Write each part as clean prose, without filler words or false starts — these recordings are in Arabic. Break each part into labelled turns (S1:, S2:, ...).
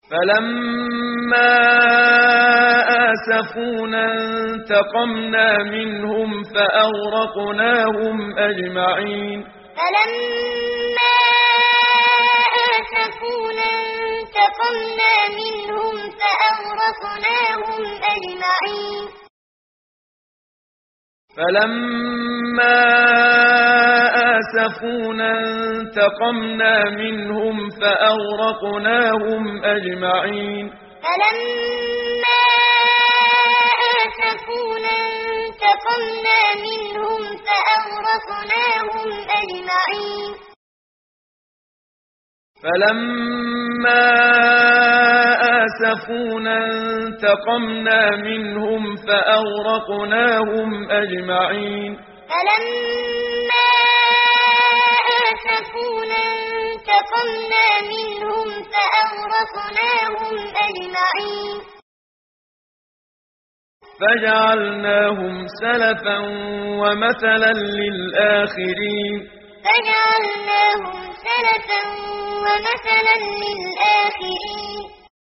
S1: فلما آسفونا انتقمنا منهم فأغرقناهم أجمعين
S2: فلما آسفونا انتقمنا منهم فأغرقناهم أجمعين
S1: فلما آسفونا انتقمنا منهم فأغرقناهم أجمعين
S2: فلما آسفونا انتقمنا منهم فأغرقناهم أجمعين
S1: فلما آسفونا انتقمنا منهم فأغرقناهم أجمعين
S2: فلما آسفونا انتقمنا منهم فأغرقناهم أجمعين
S1: فجعلناهم سلفا ومثلا للآخرين
S2: فجعلناهم سلفا ومثلا للآخرين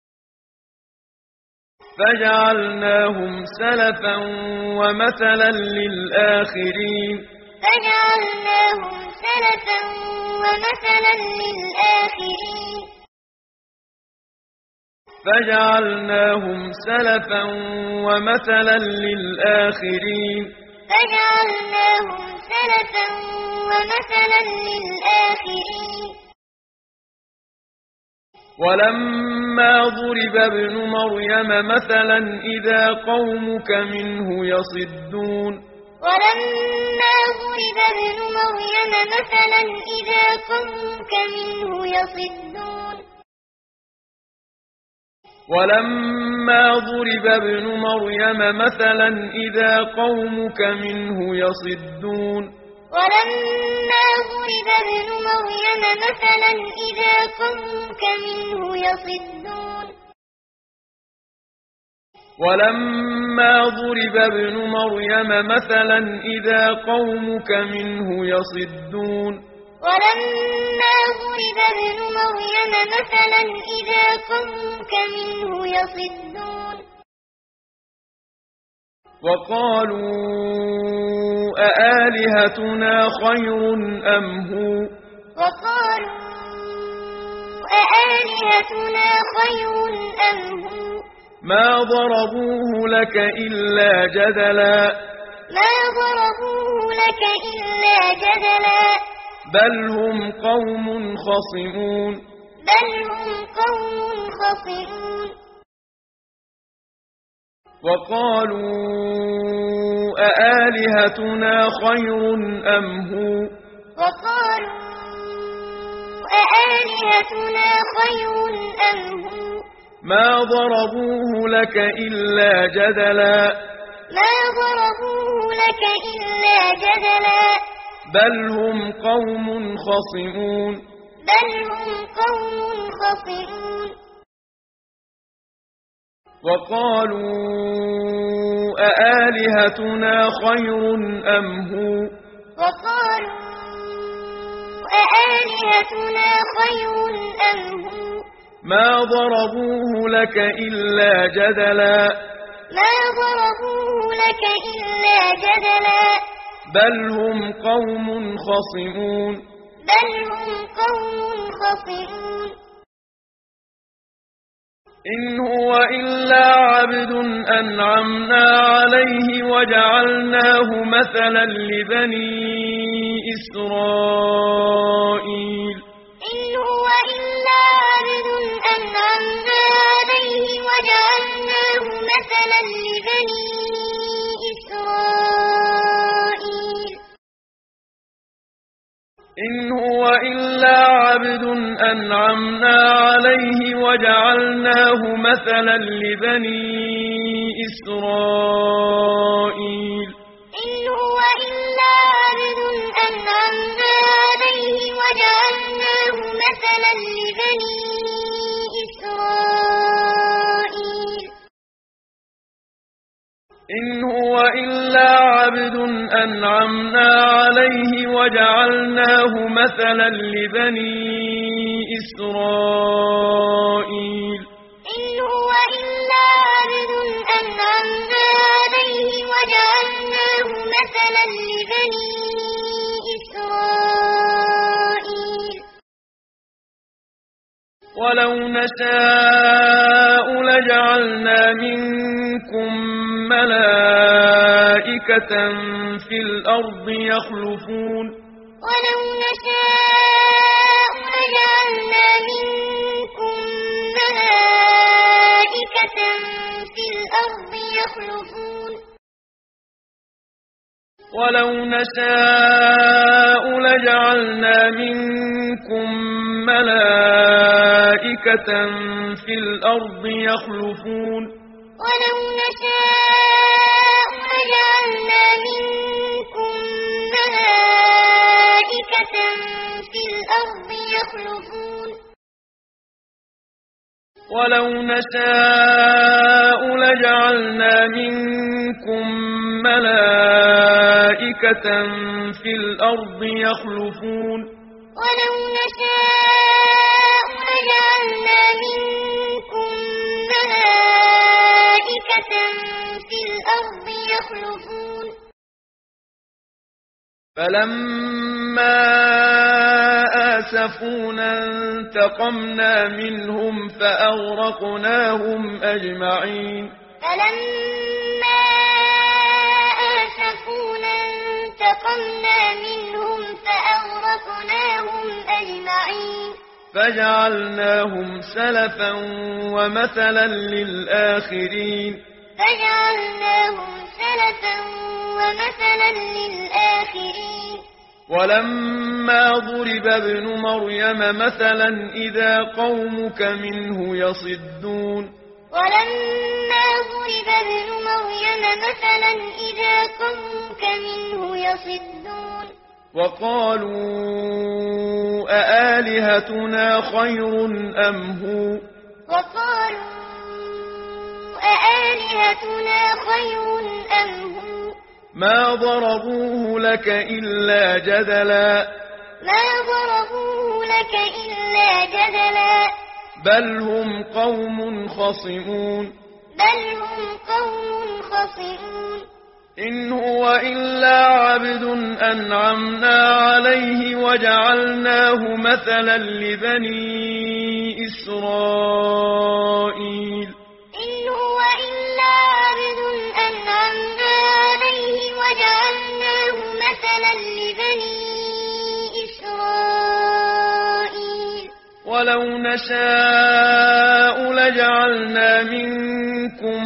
S1: فجعلناهم سلفا ومثلا للآخرين
S2: فجعلناهم سلفا ومثلا للآخرين
S1: فجعلناهم سلفا ومثلا للآخرين
S2: فجعلناهم سلفا ومثلا للآخرين
S1: ولما ضرب ابن مريم مثلا إذا قومك منه يصدون
S2: ولما ضرب ابن مريم مثلا إذا قومك منه يصدون
S1: ولما ضرب ابن مريم مثلا إذا قومك منه يصدون
S2: ولما ضرب ابن مريم مثلا إذا قومك منه يصدون
S1: ولما ضرب ابن مريم مثلا إذا قومك منه يصدون
S2: ولما ضرب ابن مريم مثلا إذا قومك منه يصدون
S1: وقالوا أآلهتنا خير أم هو
S2: وقالوا أآلهتنا خير أم هو
S1: ما ضربوه لك إلا جدلا
S2: ما ضربوه لك إلا جدلا
S1: بل هم قوم خصمون
S2: بل هم قوم خصمون
S1: وقالوا أآلهتنا خير أم هو
S2: وقالوا أآلهتنا خير أم هو
S1: ما ضربوه لك إلا جدلا
S2: ما ضربوه لك إلا جدلا
S1: بل هم قوم خصمون
S2: بل هم قوم خصمون
S1: وقالوا أآلهتنا خير أم هو
S2: وقالوا أآلهتنا خير أم هو
S1: ما ضربوه لك إلا جدلا
S2: ما ضربوه لك إلا جدلا
S1: بل هم قوم خصمون
S2: بل هم قوم خصمون
S1: إن هو إلا عبد أنعمنا عليه وجعلناه مثلا لبني إسرائيل
S2: إن هو إلا عبد أنعمنا عليه وجعلناه مثلا لبني إسرائيل
S1: إن هو إلا عبد أنعمنا عليه وجعلناه مثلا لبني إسرائيل
S2: إن هو إلا عبد أنعمنا عليه وجعلناه مثلا لبني إسرائيل
S1: إن هو إلا عبد أنعمنا عليه وجعلناه مثلا لبني إسرائيل
S2: إن هو إلا عبد أنعمنا عليه وجعلناه مثلا لبني إسرائيل
S1: ولو نشاء لجعلنا منكم ملائكة في الأرض يخلفون
S2: ولو نشاء لجعلنا منكم ملائكة في الأرض يخلفون
S1: ولو نشاء لجعلنا منكم ملائكة في الأرض يخلفون
S2: ولو نشاء لجعلنا منكم ملائكة في الأرض يخلفون
S1: ولو نشاء لجعلنا منكم ملائكة في الأرض يخلفون
S2: ولو نشاء لجعلنا منكم ملائكة في الأرض يخلفون
S1: فلما آسفونا انتقمنا منهم فأغرقناهم أجمعين
S2: فلما آسفونا انتقمنا منهم فأغرقناهم أجمعين
S1: فجعلناهم سلفا ومثلا للآخرين
S2: فجعلناهم سلفا ومثلا للآخرين
S1: ولما ضرب ابن مريم مثلا إذا قومك منه يصدون
S2: ولما ضرب ابن مريم مثلا إذا قومك منه يصدون
S1: وقالوا أآلهتنا خير أم هو
S2: وقالوا أآلهتنا خير أم هو
S1: ما ضربوه لك إلا جدلا
S2: ما ضربوه لك إلا جدلا
S1: بل هم قوم خصمون
S2: بل هم قوم خصمون
S1: إن هو إلا عبد أنعمنا عليه وجعلناه مثلا لبني إسرائيل
S2: إن هو إلا عبد أنعمنا عليه وجعلناه مثلا لبني إسرائيل
S1: ولو نشاء لجعلنا منكم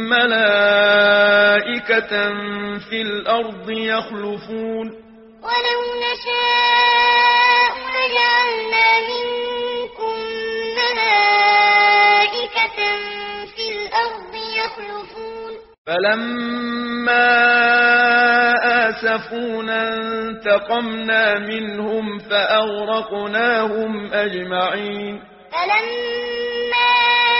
S1: ملائكة في الأرض يخلفون
S2: ولو نشاء لجعلنا منكم ملائكة في الأرض يخلفون
S1: فلما آسفونا انتقمنا منهم فأغرقناهم أجمعين
S2: فلما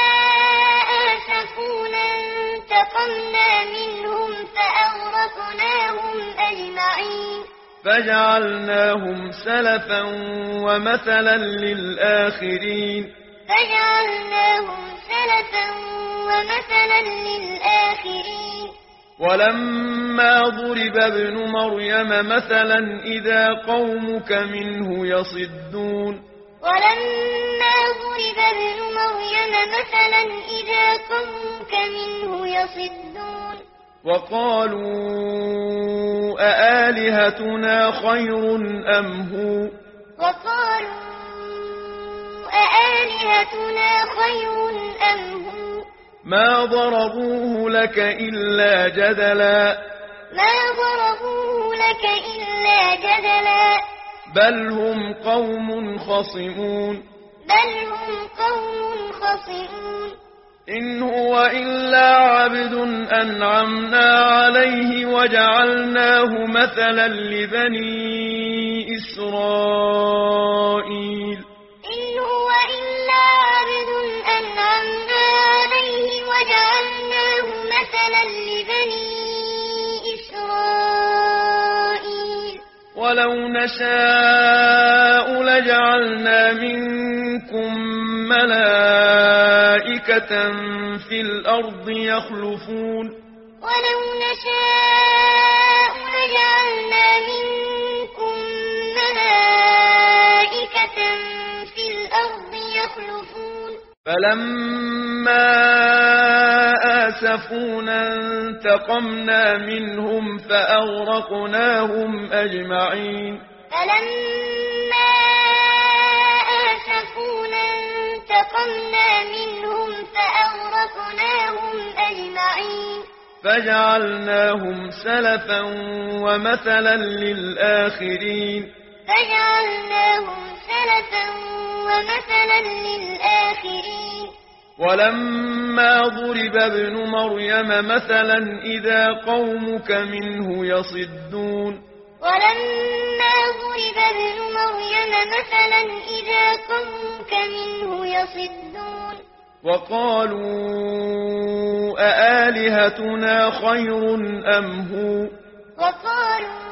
S2: آسفونا انتقمنا منهم فأغرقناهم أجمعين
S1: فجعلناهم سلفا ومثلا للآخرين
S2: فجعلناهم سلفا ومثلا للآخرين
S1: ولما ضرب ابن مريم مثلا إذا قومك منه يصدون
S2: ولما ضرب ابن مريم مثلا إذا قومك منه يصدون
S1: وقالوا أآلهتنا خير أم هو
S2: وقالوا أآلهتنا خير أم هو
S1: ما ضربوه لك إلا جدلا
S2: ما ضربوه لك إلا جدلا
S1: بل هم قوم خصمون
S2: بل هم قوم خصمون
S1: إن هو إلا عبد أنعمنا عليه وجعلناه مثلا لبني إسرائيل
S2: إن هو إلا عبد أنعمنا عليه وجعلناه مثلا لبني إسرائيل
S1: ولو نشاء لجعلنا منكم ملائكة في الأرض يخلفون
S2: ولو نشاء لجعلنا منكم ملائكة في الأرض يخلفون
S1: فلما آسفونا انتقمنا منهم فأغرقناهم أجمعين
S2: فلما آسفونا انتقمنا منهم فأغرقناهم أجمعين
S1: فجعلناهم سلفا ومثلا للآخرين
S2: فجعلناهم سلفا ومثلا للآخرين
S1: ولما ضرب ابن مريم مثلا إذا قومك منه يصدون
S2: ولما ضرب ابن مريم مثلا إذا قومك منه يصدون
S1: وقالوا أآلهتنا خير أم هو
S2: وقالوا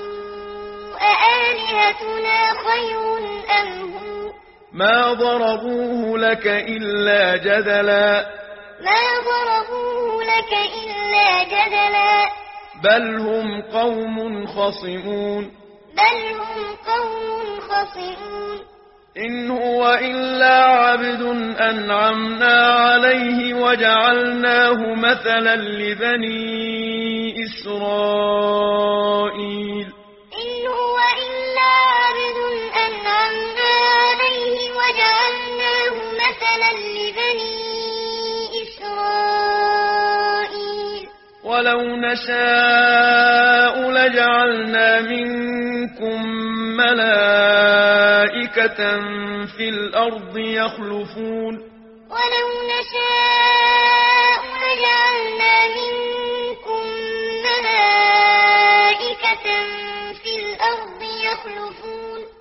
S2: أآلهتنا خير أم هو
S1: ما ضربوه لك إلا جدلا
S2: ما ضربوه لك إلا جدلا
S1: بل هم قوم خصمون
S2: بل هم قوم خصمون
S1: إن هو إلا عبد أنعمنا عليه وجعلناه مثلا لبني إسرائيل
S2: إن هو إلا عبد أنعمنا عليه وجعلناه مثلا لبني إسرائيل
S1: ولو نشاء لجعلنا منكم ملائكة في الأرض يخلفون
S2: ولو نشاء لجعلنا منكم ملائكة في الأرض يخلفون